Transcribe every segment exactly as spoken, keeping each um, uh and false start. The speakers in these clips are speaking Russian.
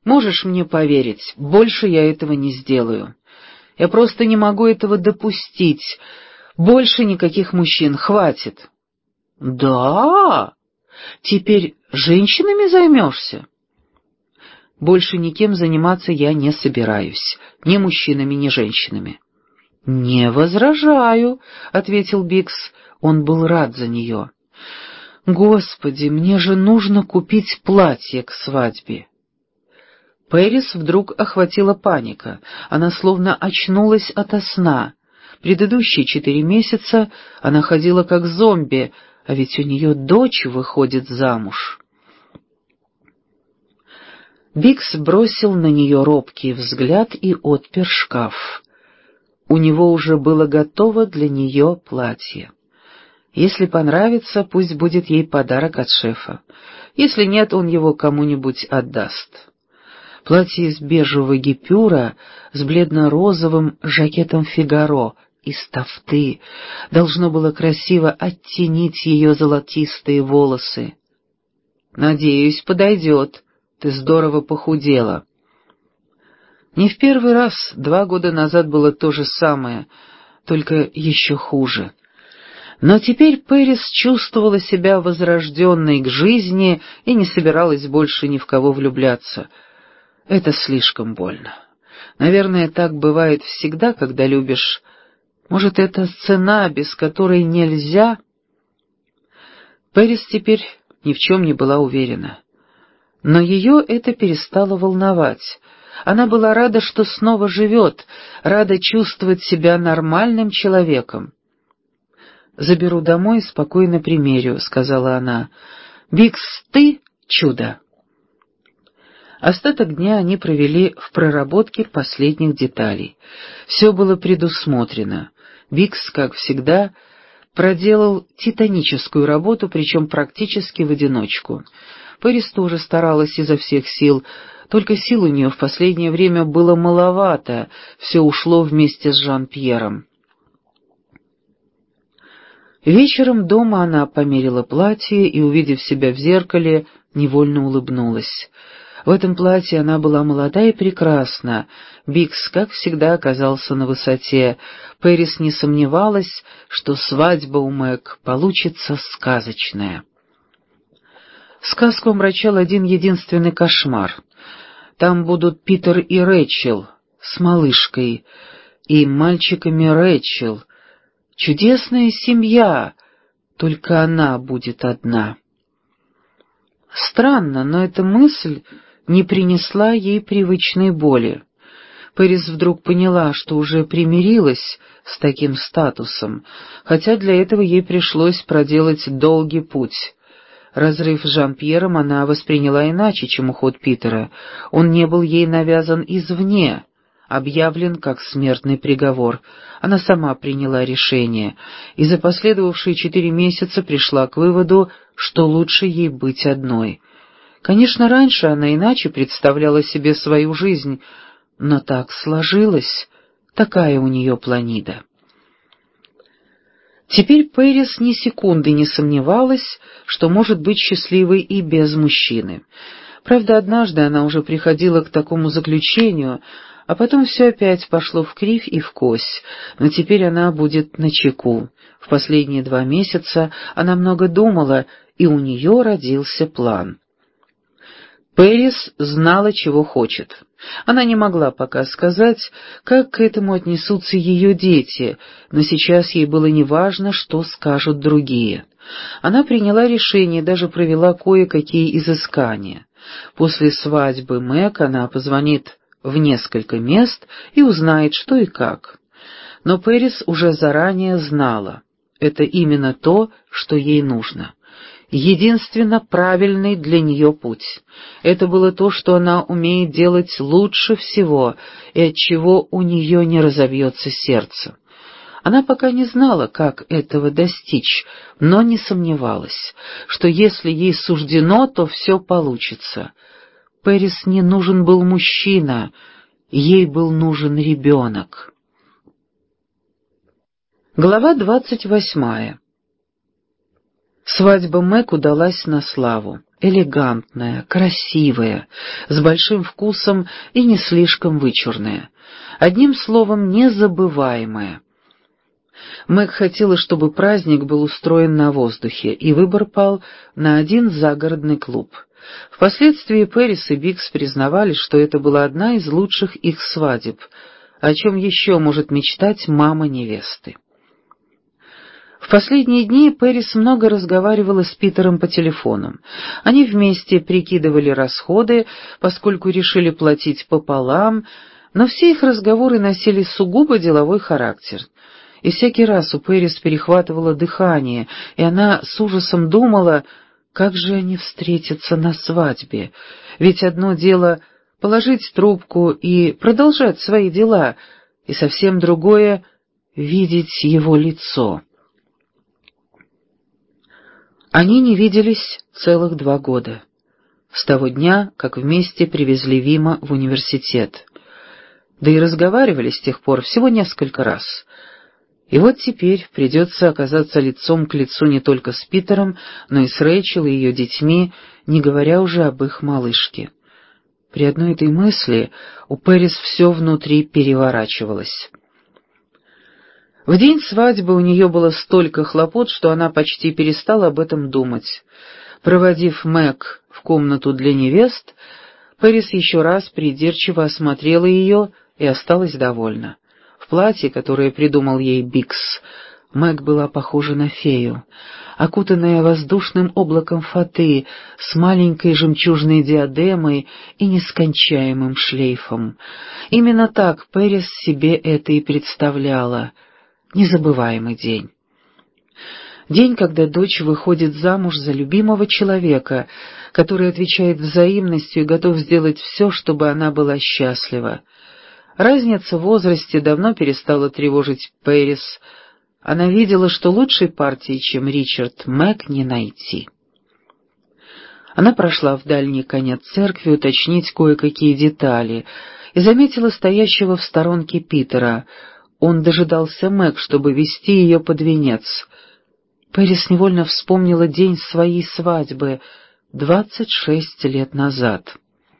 Можешь мне поверить, больше я этого не сделаю. Я просто не могу этого допустить. Больше никаких мужчин, хватит». «Да? Теперь женщинами займешься?» «Больше никем заниматься я не собираюсь, ни мужчинами, ни женщинами». «Не возражаю», — ответил Бикс. Он был рад за нее. «Господи, мне же нужно купить платье к свадьбе». Пэрис вдруг охватила паника. Она словно очнулась ото сна. Предыдущие четыре месяца она ходила как зомби, а ведь у нее дочь выходит замуж. Бикс бросил на нее робкий взгляд и отпер шкаф. У него уже было готово для нее платье. Если понравится, пусть будет ей подарок от шефа. Если нет, он его кому-нибудь отдаст. Платье из бежевого гипюра с бледно-розовым жакетом Фигаро из тафты должно было красиво оттенить ее золотистые волосы. «Надеюсь, подойдет. Ты здорово похудела». Не в первый раз, два года назад было то же самое, только еще хуже. Но теперь Пэрис чувствовала себя возрожденной к жизни и не собиралась больше ни в кого влюбляться. Это слишком больно. Наверное, так бывает всегда, когда любишь. Может, это цена, без которой нельзя? Пэрис теперь ни в чем не была уверена. Но ее это перестало волновать. Она была рада, что снова живет, рада чувствовать себя нормальным человеком. «Заберу домой и спокойно примерю», — сказала она. «Бикс, ты чудо». Остаток дня они провели в проработке последних деталей. Все было предусмотрено. Бикс, как всегда, проделал титаническую работу, причем практически в одиночку. Пэрис тоже старалась изо всех сил, только сил у нее в последнее время было маловато, все ушло вместе с Жан-Пьером. Вечером дома она померила платье и, увидев себя в зеркале, невольно улыбнулась. В этом платье она была молода и прекрасна. Бикс, как всегда, оказался на высоте. Пэрис не сомневалась, что свадьба у Мэг получится сказочная. Сказку омрачал один единственный кошмар. Там будут Питер и Рэчел с малышкой, и мальчиками Рэчел. Чудесная семья, только она будет одна. Странно, но эта мысль не принесла ей привычной боли. Пэрис вдруг поняла, что уже примирилась с таким статусом, хотя для этого ей пришлось проделать долгий путь. Разрыв с Жан-Пьером она восприняла иначе, чем уход Питера. Он не был ей навязан извне, объявлен как смертный приговор. Она сама приняла решение, и за последовавшие четыре месяца пришла к выводу, что лучше ей быть одной. Конечно, раньше она иначе представляла себе свою жизнь, но так сложилось, такая у нее планида. Теперь Пэрис ни секунды не сомневалась, что может быть счастливой и без мужчины. Правда, однажды она уже приходила к такому заключению, а потом все опять пошло вкривь и вкось, но теперь она будет начеку. В последние два месяца она много думала, и у нее родился план. Пэрис знала, чего хочет. Она не могла пока сказать, как к этому отнесутся ее дети, но сейчас ей было неважно, что скажут другие. Она приняла решение и даже провела кое-какие изыскания. После свадьбы Мэг она позвонит в несколько мест и узнает, что и как. Но Пэрис уже заранее знала, это именно то, что ей нужно. Единственно правильный для нее путь. Это было то, что она умеет делать лучше всего, и от чего у нее не разобьется сердце. Она пока не знала, как этого достичь, но не сомневалась, что если ей суждено, то все получится. Пэрис не нужен был мужчина, ей был нужен ребенок. Глава двадцать восьмая. Свадьба Мэг удалась на славу. Элегантная, красивая, с большим вкусом и не слишком вычурная. Одним словом, незабываемая. Мэг хотела, чтобы праздник был устроен на воздухе, и выбор пал на один загородный клуб. Впоследствии Пэрис и Бикс признавались, что это была одна из лучших их свадеб. О чем еще может мечтать мама невесты? В последние дни Пэрис много разговаривала с Питером по телефону. Они вместе прикидывали расходы, поскольку решили платить пополам, но все их разговоры носили сугубо деловой характер. И всякий раз у Пэрис перехватывало дыхание, и она с ужасом думала, как же они встретятся на свадьбе. Ведь одно дело положить трубку и продолжать свои дела, и совсем другое — видеть его лицо. Они не виделись целых два года, с того дня, как вместе привезли Вима в университет. Да и разговаривали с тех пор всего несколько раз. И вот теперь придется оказаться лицом к лицу не только с Питером, но и с Рэйчел и ее детьми, не говоря уже об их малышке. При одной этой мысли у Пэрис все внутри переворачивалось. В день свадьбы у нее было столько хлопот, что она почти перестала об этом думать. Проводив Мэг в комнату для невест, Пэрис еще раз придирчиво осмотрела ее и осталась довольна. В платье, которое придумал ей Бикс, Мэг была похожа на фею, окутанная воздушным облаком фаты, с маленькой жемчужной диадемой и нескончаемым шлейфом. Именно так Пэрис себе это и представляла. Незабываемый день. День, когда дочь выходит замуж за любимого человека, который отвечает взаимностью и готов сделать все, чтобы она была счастлива. Разница в возрасте давно перестала тревожить Пэрис. Она видела, что лучшей партии, чем Ричард, Мэг не найти. Она прошла в дальний конец церкви уточнить кое-какие детали и заметила стоящего в сторонке Питера. Он дожидался Мэг, чтобы вести ее под венец. Пэрис невольно вспомнила день своей свадьбы, двадцать шесть лет назад.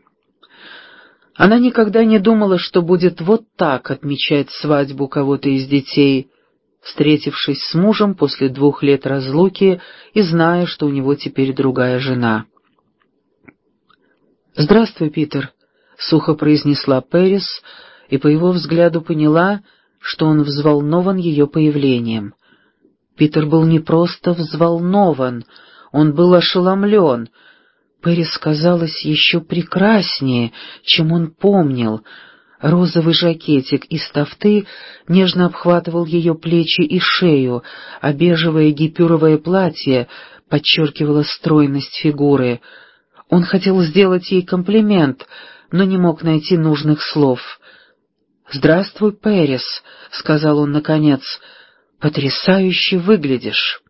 Она никогда не думала, что будет вот так отмечать свадьбу кого-то из детей, встретившись с мужем после двух лет разлуки и зная, что у него теперь другая жена. «Здравствуй, Питер», — сухо произнесла Пэрис, и по его взгляду поняла, что он взволнован ее появлением. Питер был не просто взволнован, он был ошеломлен. Пэрис казалась еще прекраснее, чем он помнил. Розовый жакетик из тафты нежно обхватывал ее плечи и шею, а бежевое гипюровое платье подчеркивало стройность фигуры. Он хотел сделать ей комплимент, но не мог найти нужных слов. «Здравствуй, Пэрис», — сказал он наконец, — «потрясающе выглядишь».